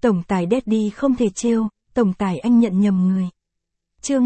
Tổng tài Daddy không thể trêu, tổng tài anh nhận nhầm người. Chương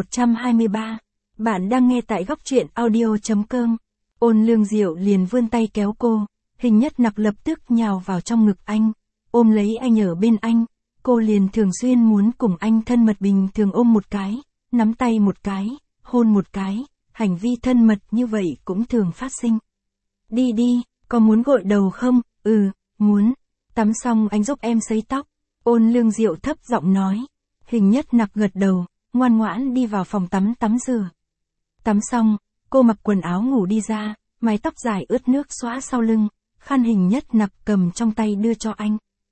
1123. Bạn đang nghe tại góc truyện audio.com. Ôn Lương Diệu liền vươn tay kéo cô, Hình Nhất Nặc lập tức nhào vào trong ngực anh, ôm lấy anh ở bên anh. Cô liền thường xuyên muốn cùng anh thân mật, bình thường ôm một cái, nắm tay một cái, hôn một cái, hành vi thân mật như vậy cũng thường phát sinh. Đi đi, có muốn gội đầu không? Ừ, muốn. Tắm xong anh giúp em sấy tóc. Ôn Lương Diệu thấp giọng nói. Hình Nhất Nặc gật đầu, ngoan ngoãn đi vào phòng tắm rửa. Tắm xong, cô mặc quần áo ngủ đi ra, mái tóc dài ướt nước xõa sau lưng, khăn Hình Nhất Nặc cầm trong tay đưa cho anh.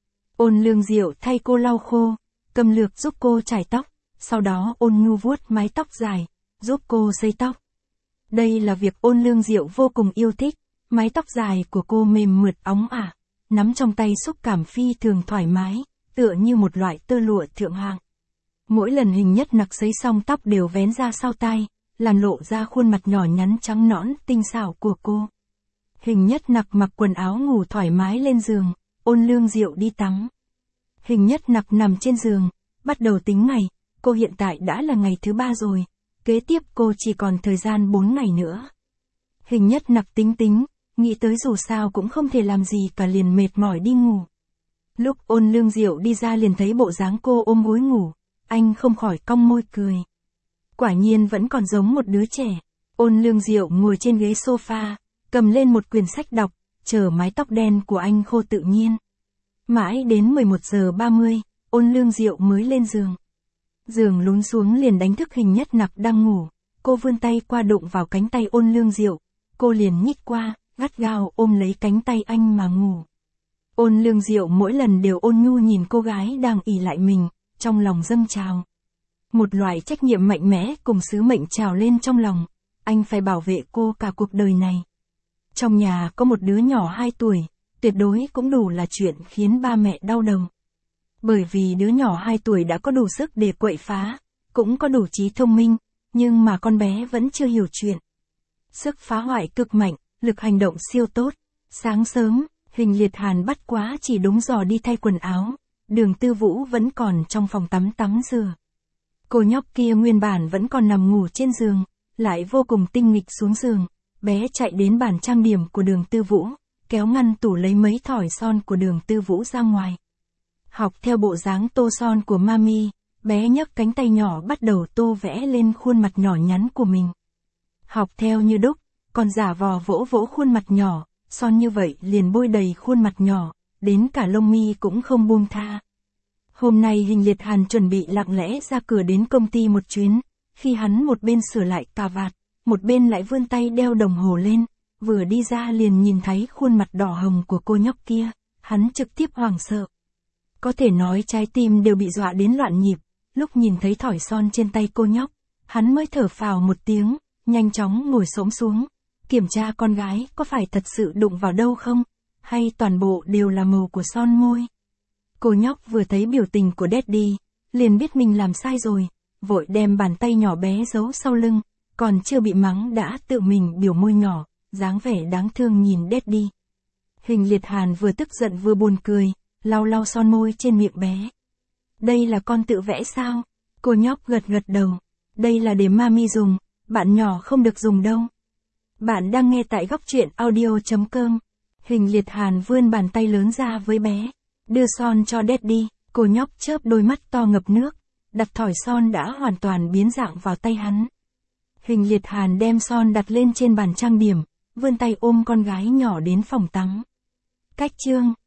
Ôn Lương Diệu thay cô lau khô, cầm lược giúp cô chải tóc, sau đó ôn nhu vuốt mái tóc dài, giúp cô sấy tóc. Đây là việc Ôn Lương Diệu vô cùng yêu thích, mái tóc dài của cô mềm mượt óng ả, nắm trong tay xúc cảm phi thường thoải mái, tựa như một loại tơ lụa thượng hạng. Mỗi lần Hình Nhất Nặc sấy xong tóc đều vén ra sau tai, làm lộ ra khuôn mặt nhỏ nhắn trắng nõn tinh xảo của cô. Hình Nhất Nặc mặc quần áo ngủ thoải mái lên giường, Ôn Lương Diệu đi tắm. Hình Nhất Nặc nằm trên giường, bắt đầu tính ngày, cô hiện tại đã là ngày thứ 3 rồi, kế tiếp cô chỉ còn thời gian 4 ngày nữa. Hình Nhất Nặc tính, nghĩ tới dù sao cũng không thể làm gì cả liền mệt mỏi đi ngủ. Lúc Ôn Lương Diệu đi ra liền thấy bộ dáng cô ôm gối ngủ, anh không khỏi cong môi cười. Quả nhiên vẫn còn giống một đứa trẻ. Ôn Lương Diệu ngồi trên ghế sofa, cầm lên một quyển sách đọc, chờ mái tóc đen của anh khô tự nhiên. Mãi đến 11 giờ 30, Ôn Lương Diệu mới lên giường. Giường lún xuống liền đánh thức Hình Nhất Nặc đang ngủ, cô vươn tay qua đụng vào cánh tay Ôn Lương Diệu, cô liền nhích qua, gắt gao ôm lấy cánh tay anh mà ngủ. Ôn Lương Diệu mỗi lần đều ôn nhu nhìn cô gái đang ỷ lại mình, trong lòng dâng trào. Một loại trách nhiệm mạnh mẽ cùng sứ mệnh trào lên trong lòng, anh phải bảo vệ cô cả cuộc đời này. Trong nhà có một đứa nhỏ 2 tuổi, tuyệt đối cũng đủ là chuyện khiến ba mẹ đau đầu. Bởi vì đứa nhỏ 2 tuổi đã có đủ sức để quậy phá, cũng có đủ trí thông minh, nhưng mà con bé vẫn chưa hiểu chuyện. Sức phá hoại cực mạnh, lực hành động siêu tốt. Sáng sớm, Hình Liệt Hàn bắt quá chỉ đúng giờ đi thay quần áo, Đường Tư Vũ vẫn còn trong phòng tắm rửa. Cô nhóc kia nguyên bản vẫn còn nằm ngủ trên giường, lại vô cùng tinh nghịch xuống giường, bé chạy đến bàn trang điểm của Đường Tư Vũ, kéo ngăn tủ lấy mấy thỏi son của Đường Tư Vũ ra ngoài. Học theo bộ dáng tô son của Mami, bé nhấc cánh tay nhỏ bắt đầu tô vẽ lên khuôn mặt nhỏ nhắn của mình. Học theo như đúc, còn giả vò vỗ vỗ khuôn mặt nhỏ, son như vậy liền bôi đầy khuôn mặt nhỏ, đến cả lông mi cũng không buông tha. Hôm nay Hình Liệt Hàn chuẩn bị lặng lẽ ra cửa đến công ty một chuyến, khi hắn một bên sửa lại cà vạt, một bên lại vươn tay đeo đồng hồ lên, vừa đi ra liền nhìn thấy khuôn mặt đỏ hồng của cô nhóc kia, hắn trực tiếp hoảng sợ. Có thể nói trái tim đều bị dọa đến loạn nhịp, lúc nhìn thấy thỏi son trên tay cô nhóc, hắn mới thở phào một tiếng, nhanh chóng ngồi xổm xuống, kiểm tra con gái có phải thật sự đụng vào đâu không, hay toàn bộ đều là màu của son môi. Cô nhóc vừa thấy biểu tình của Daddy, liền biết mình làm sai rồi, vội đem bàn tay nhỏ bé giấu sau lưng, còn chưa bị mắng đã tự mình biểu môi nhỏ, dáng vẻ đáng thương nhìn Daddy. Hình Liệt Hàn vừa tức giận vừa buồn cười, lau son môi trên miệng bé. Đây là con tự vẽ sao? Cô nhóc gật đầu. Đây là để Mami dùng, bạn nhỏ không được dùng đâu. Bạn đang nghe tại góc truyện audio.com. Hình Liệt Hàn vươn bàn tay lớn ra với bé, đưa son cho Daddy. Cô nhóc chớp đôi mắt to ngập nước, đặt thỏi son đã hoàn toàn biến dạng vào tay hắn. Hình Liệt Hàn đem son đặt lên trên bàn trang điểm, vươn tay ôm con gái nhỏ đến phòng tắm. Cách chương